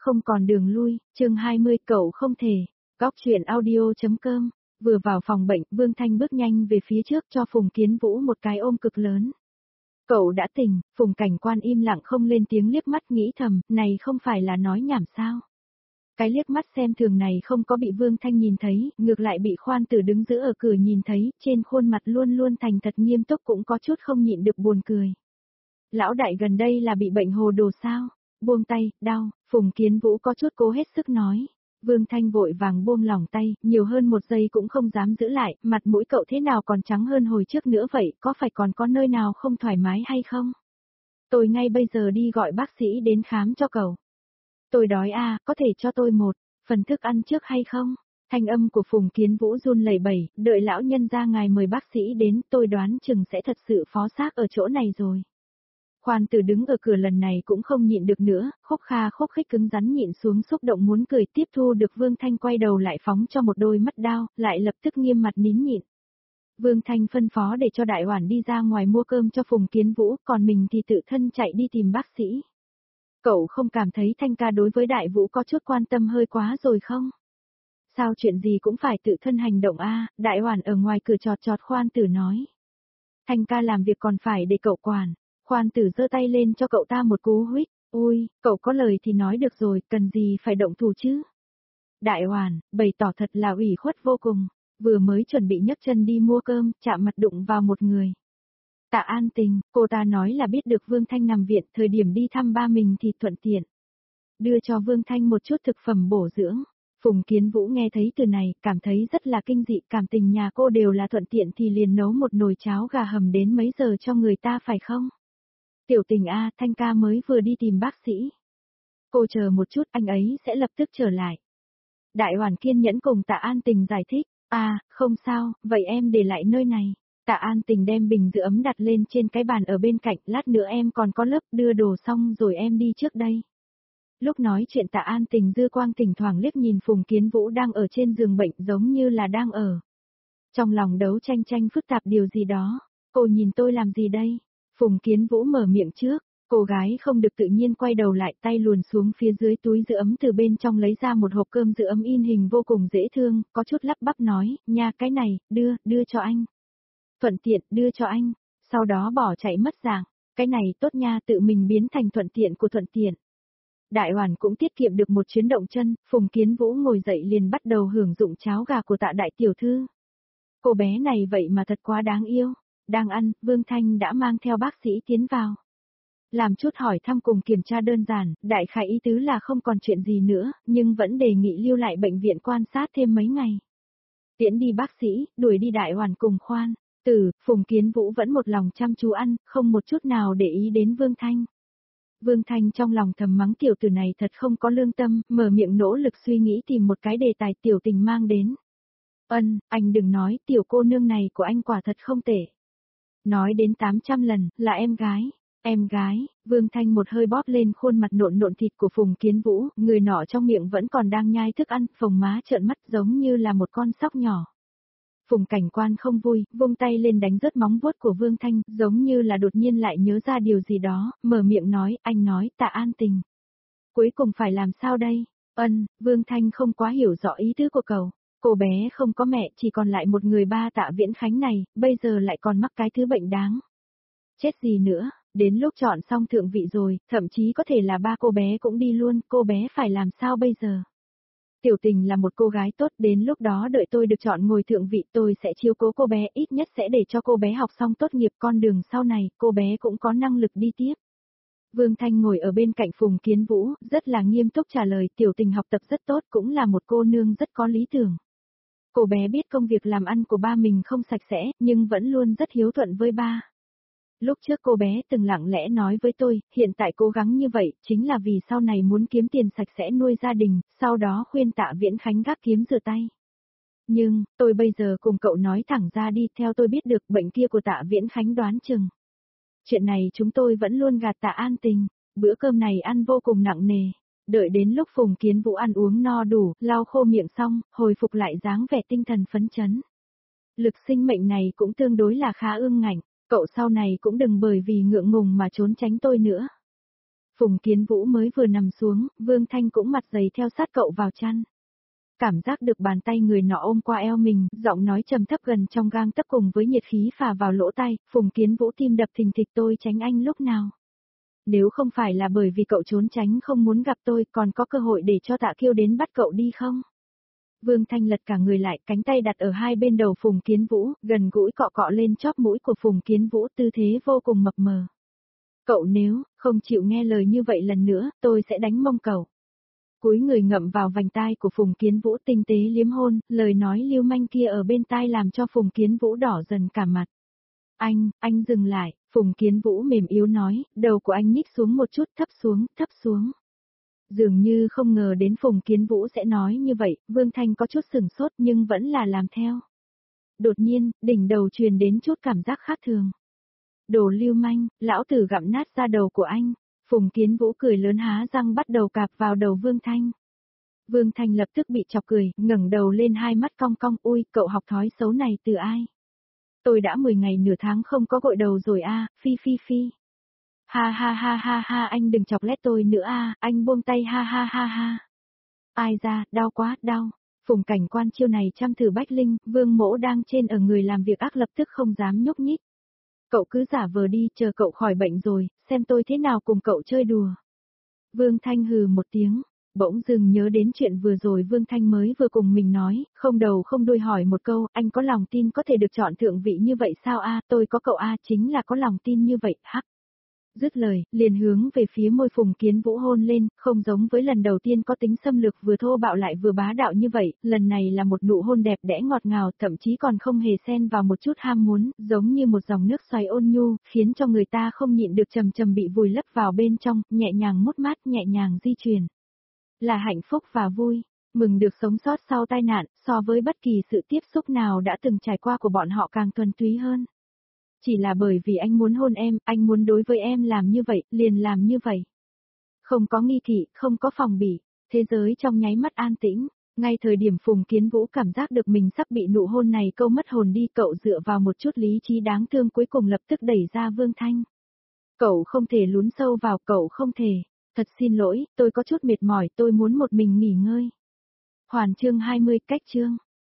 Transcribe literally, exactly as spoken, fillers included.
Không còn đường lui, chương hai mươi cậu không thể. Góc truyện audio.com. Vừa vào phòng bệnh, Vương Thanh bước nhanh về phía trước cho Phùng Kiến Vũ một cái ôm cực lớn. Cậu đã tỉnh, Phùng Cảnh Quan im lặng không lên tiếng, liếc mắt nghĩ thầm, này không phải là nói nhảm sao. Cái liếc mắt xem thường này không có bị Vương Thanh nhìn thấy, ngược lại bị Khoan Tử đứng giữa ở cửa nhìn thấy, trên khuôn mặt luôn luôn thành thật nghiêm túc cũng có chút không nhịn được buồn cười. Lão đại gần đây là bị bệnh hồ đồ sao? Buông tay, đau, Phùng Kiến Vũ có chút cố hết sức nói. Vương Thanh vội vàng buông lỏng tay, nhiều hơn một giây cũng không dám giữ lại, mặt mũi cậu thế nào còn trắng hơn hồi trước nữa vậy, có phải còn có nơi nào không thoải mái hay không? Tôi ngay bây giờ đi gọi bác sĩ đến khám cho cậu. Tôi đói à, có thể cho tôi một phần thức ăn trước hay không? Thanh âm của Phùng Kiến Vũ run lẩy bẩy, đợi lão nhân ra ngài mời bác sĩ đến, tôi đoán chừng sẽ thật sự phó xác ở chỗ này rồi. Khoan Tử đứng ở cửa lần này cũng không nhịn được nữa, khúc kha khúc khích cứng rắn nhịn xuống xúc động muốn cười, tiếp thu được Vương Thanh quay đầu lại phóng cho một đôi mắt đao, lại lập tức nghiêm mặt nín nhịn. Vương Thanh phân phó để cho Đại Hoản đi ra ngoài mua cơm cho Phùng Kiến Vũ, còn mình thì tự thân chạy đi tìm bác sĩ. Cậu không cảm thấy Thanh ca đối với Đại Vũ có chút quan tâm hơi quá rồi không? Sao chuyện gì cũng phải tự thân hành động a? Đại Hoản ở ngoài cửa chọt chọt Khoan Tử nói. Thanh ca làm việc còn phải để cậu quản. Khoan Tử giơ tay lên cho cậu ta một cú huých, ôi, cậu có lời thì nói được rồi, cần gì phải động thủ chứ? Đại Hoản, bày tỏ thật là ủy khuất vô cùng, vừa mới chuẩn bị nhấc chân đi mua cơm, chạm mặt đụng vào một người. Tạ An Tình, cô ta nói là biết được Vương Thanh nằm viện, thời điểm đi thăm ba mình thì thuận tiện. Đưa cho Vương Thanh một chút thực phẩm bổ dưỡng. Phùng Kiến Vũ nghe thấy từ này, cảm thấy rất là kinh dị, cảm tình nhà cô đều là thuận tiện thì liền nấu một nồi cháo gà hầm đến mấy giờ cho người ta phải không? Tiểu Tình a, Thanh ca mới vừa đi tìm bác sĩ. Cô chờ một chút, anh ấy sẽ lập tức trở lại. Đại Hoản kiên nhẫn cùng Tạ An Tình giải thích, à, không sao, vậy em để lại nơi này. Tạ An Tình đem bình giữ ấm đặt lên trên cái bàn ở bên cạnh, lát nữa em còn có lớp, đưa đồ xong rồi em đi trước đây. Lúc nói chuyện Tạ An Tình dư quang thỉnh thoảng liếc nhìn Phùng Kiến Vũ đang ở trên giường bệnh giống như là đang ở. Trong lòng đấu tranh tranh phức tạp điều gì đó, cô nhìn tôi làm gì đây? Phùng Kiến Vũ mở miệng trước, cô gái không được tự nhiên quay đầu lại, tay luồn xuống phía dưới túi giữ ấm từ bên trong lấy ra một hộp cơm giữ ấm in hình vô cùng dễ thương, có chút lắp bắp nói, nha cái này, đưa, đưa cho anh. Thuận tiện, đưa cho anh, sau đó bỏ chạy mất dạng, cái này tốt nha, tự mình biến thành thuận tiện của thuận tiện. Đại Hoản cũng tiết kiệm được một chuyến động chân, Phùng Kiến Vũ ngồi dậy liền bắt đầu hưởng dụng cháo gà của Tạ đại tiểu thư. Cô bé này vậy mà thật quá đáng yêu. Đang ăn, Vương Thanh đã mang theo bác sĩ tiến vào. Làm chút hỏi thăm cùng kiểm tra đơn giản, đại khái ý tứ là không còn chuyện gì nữa, nhưng vẫn đề nghị lưu lại bệnh viện quan sát thêm mấy ngày. Tiễn đi bác sĩ, đuổi đi Đại Hoản cùng Khoan Tử, Phùng Kiến Vũ vẫn một lòng chăm chú ăn, không một chút nào để ý đến Vương Thanh. Vương Thanh trong lòng thầm mắng tiểu tử này thật không có lương tâm, mở miệng nỗ lực suy nghĩ tìm một cái đề tài Tiểu Tình mang đến. Ân, anh đừng nói, tiểu cô nương này của anh quả thật không tệ. Nói đến tám trăm lần, là em gái. Em gái, Vương Thanh một hơi bóp lên khuôn mặt nộn nộn thịt của Phùng Kiến Vũ, người nọ trong miệng vẫn còn đang nhai thức ăn, phồng má trợn mắt giống như là một con sóc nhỏ. Phùng Cảnh Quan không vui, vung tay lên đánh rớt móng vuốt của Vương Thanh, giống như là đột nhiên lại nhớ ra điều gì đó, mở miệng nói, anh nói, Tạ An Tình. Cuối cùng phải làm sao đây? Ân, Vương Thanh không quá hiểu rõ ý tứ của cậu. Cô bé không có mẹ, chỉ còn lại một người ba Tạ Viễn Khánh này, bây giờ lại còn mắc cái thứ bệnh đáng. Chết gì nữa, đến lúc chọn xong thượng vị rồi, thậm chí có thể là ba cô bé cũng đi luôn, cô bé phải làm sao bây giờ? Tiểu Tình là một cô gái tốt, đến lúc đó đợi tôi được chọn ngồi thượng vị tôi sẽ chiếu cố cô bé, ít nhất sẽ để cho cô bé học xong tốt nghiệp, con đường sau này, cô bé cũng có năng lực đi tiếp. Vương Thanh ngồi ở bên cạnh Phùng Kiến Vũ, rất là nghiêm túc trả lời, Tiểu Tình học tập rất tốt, cũng là một cô nương rất có lý tưởng. Cô bé biết công việc làm ăn của ba mình không sạch sẽ, nhưng vẫn luôn rất hiếu thuận với ba. Lúc trước cô bé từng lặng lẽ nói với tôi, hiện tại cố gắng như vậy, chính là vì sau này muốn kiếm tiền sạch sẽ nuôi gia đình, sau đó khuyên Tạ Viễn Khánh gác kiếm rửa tay. Nhưng, tôi bây giờ cùng cậu nói thẳng ra đi, theo tôi biết được bệnh kia của Tạ Viễn Khánh đoán chừng. Chuyện này chúng tôi vẫn luôn gạt Tạ An Tình, bữa cơm này ăn vô cùng nặng nề. Đợi đến lúc Phùng Kiến Vũ ăn uống no đủ, lau khô miệng xong, hồi phục lại dáng vẻ tinh thần phấn chấn. Lực sinh mệnh này cũng tương đối là khá ương ngạnh, cậu sau này cũng đừng bởi vì ngượng ngùng mà trốn tránh tôi nữa. Phùng Kiến Vũ mới vừa nằm xuống, Vương Thanh cũng mặt dày theo sát cậu vào chăn. Cảm giác được bàn tay người nọ ôm qua eo mình, giọng nói trầm thấp gần trong gang tấc cùng với nhiệt khí phả vào lỗ tai, Phùng Kiến Vũ tim đập thình thịch tôi tránh anh lúc nào. Nếu không phải là bởi vì cậu trốn tránh không muốn gặp tôi còn có cơ hội để cho Tạ Kiêu đến bắt cậu đi không? Vương Thanh lật cả người lại, cánh tay đặt ở hai bên đầu Phùng Kiến Vũ, gần gũi cọ cọ lên chóp mũi của Phùng Kiến Vũ, tư thế vô cùng mập mờ. Cậu nếu không chịu nghe lời như vậy lần nữa, tôi sẽ đánh mông cậu. Cúi người ngậm vào vành tai của Phùng Kiến Vũ tinh tế liếm hôn, lời nói lưu manh kia ở bên tai làm cho Phùng Kiến Vũ đỏ dần cả mặt. Anh, anh dừng lại, Phùng Kiến Vũ mềm yếu nói, đầu của anh nhích xuống một chút, thấp xuống, thấp xuống. Dường như không ngờ đến Phùng Kiến Vũ sẽ nói như vậy, Vương Thanh có chút sửng sốt nhưng vẫn là làm theo. Đột nhiên, đỉnh đầu truyền đến chút cảm giác khác thường. Đồ lưu manh, lão tử gặm nát da đầu của anh. Phùng Kiến Vũ cười lớn há răng bắt đầu cạp vào đầu Vương Thanh. Vương Thanh lập tức bị chọc cười, ngẩng đầu lên hai mắt cong cong, ui, cậu học thói xấu này từ ai? Tôi đã mười ngày nửa tháng không có gội đầu rồi a, phi phi phi. Ha ha ha ha ha, anh đừng chọc lét tôi nữa a, anh buông tay ha ha ha ha. Ai ra, đau quá, đau. Phùng Cảnh Quan chiêu này chăm thử Bách Linh, Vương Mỗ đang trên ở người làm việc ác lập tức không dám nhúc nhích. Cậu cứ giả vờ đi, chờ cậu khỏi bệnh rồi, xem tôi thế nào cùng cậu chơi đùa. Vương Thanh hừ một tiếng, bỗng dừng nhớ đến chuyện vừa rồi Vương Thanh mới vừa cùng mình nói, không đầu không đuôi hỏi một câu, anh có lòng tin có thể được chọn thượng vị như vậy sao a? Tôi có cậu a, chính là có lòng tin như vậy, hắc. Dứt lời, liền hướng về phía môi Phùng Kiến Vũ hôn lên, không giống với lần đầu tiên có tính xâm lược vừa thô bạo lại vừa bá đạo như vậy, lần này là một nụ hôn đẹp đẽ ngọt ngào, thậm chí còn không hề xen vào một chút ham muốn, giống như một dòng nước xoáy ôn nhu, khiến cho người ta không nhịn được trầm trầm bị vùi lấp vào bên trong, nhẹ nhàng mút mát, nhẹ nhàng di chuyển. Là hạnh phúc và vui, mừng được sống sót sau tai nạn, so với bất kỳ sự tiếp xúc nào đã từng trải qua của bọn họ càng thuần túy hơn. Chỉ là bởi vì anh muốn hôn em, anh muốn đối với em làm như vậy, liền làm như vậy. Không có nghi thị, không có phòng bị, thế giới trong nháy mắt an tĩnh, ngay thời điểm Phùng Kiến Vũ cảm giác được mình sắp bị nụ hôn này câu mất hồn đi, cậu dựa vào một chút lý trí đáng thương cuối cùng lập tức đẩy ra Vương Thanh. Cậu không thể lún sâu vào, cậu không thể, thật xin lỗi, tôi có chút mệt mỏi, tôi muốn một mình nghỉ ngơi. Hoàn chương hai mươi, cách chương.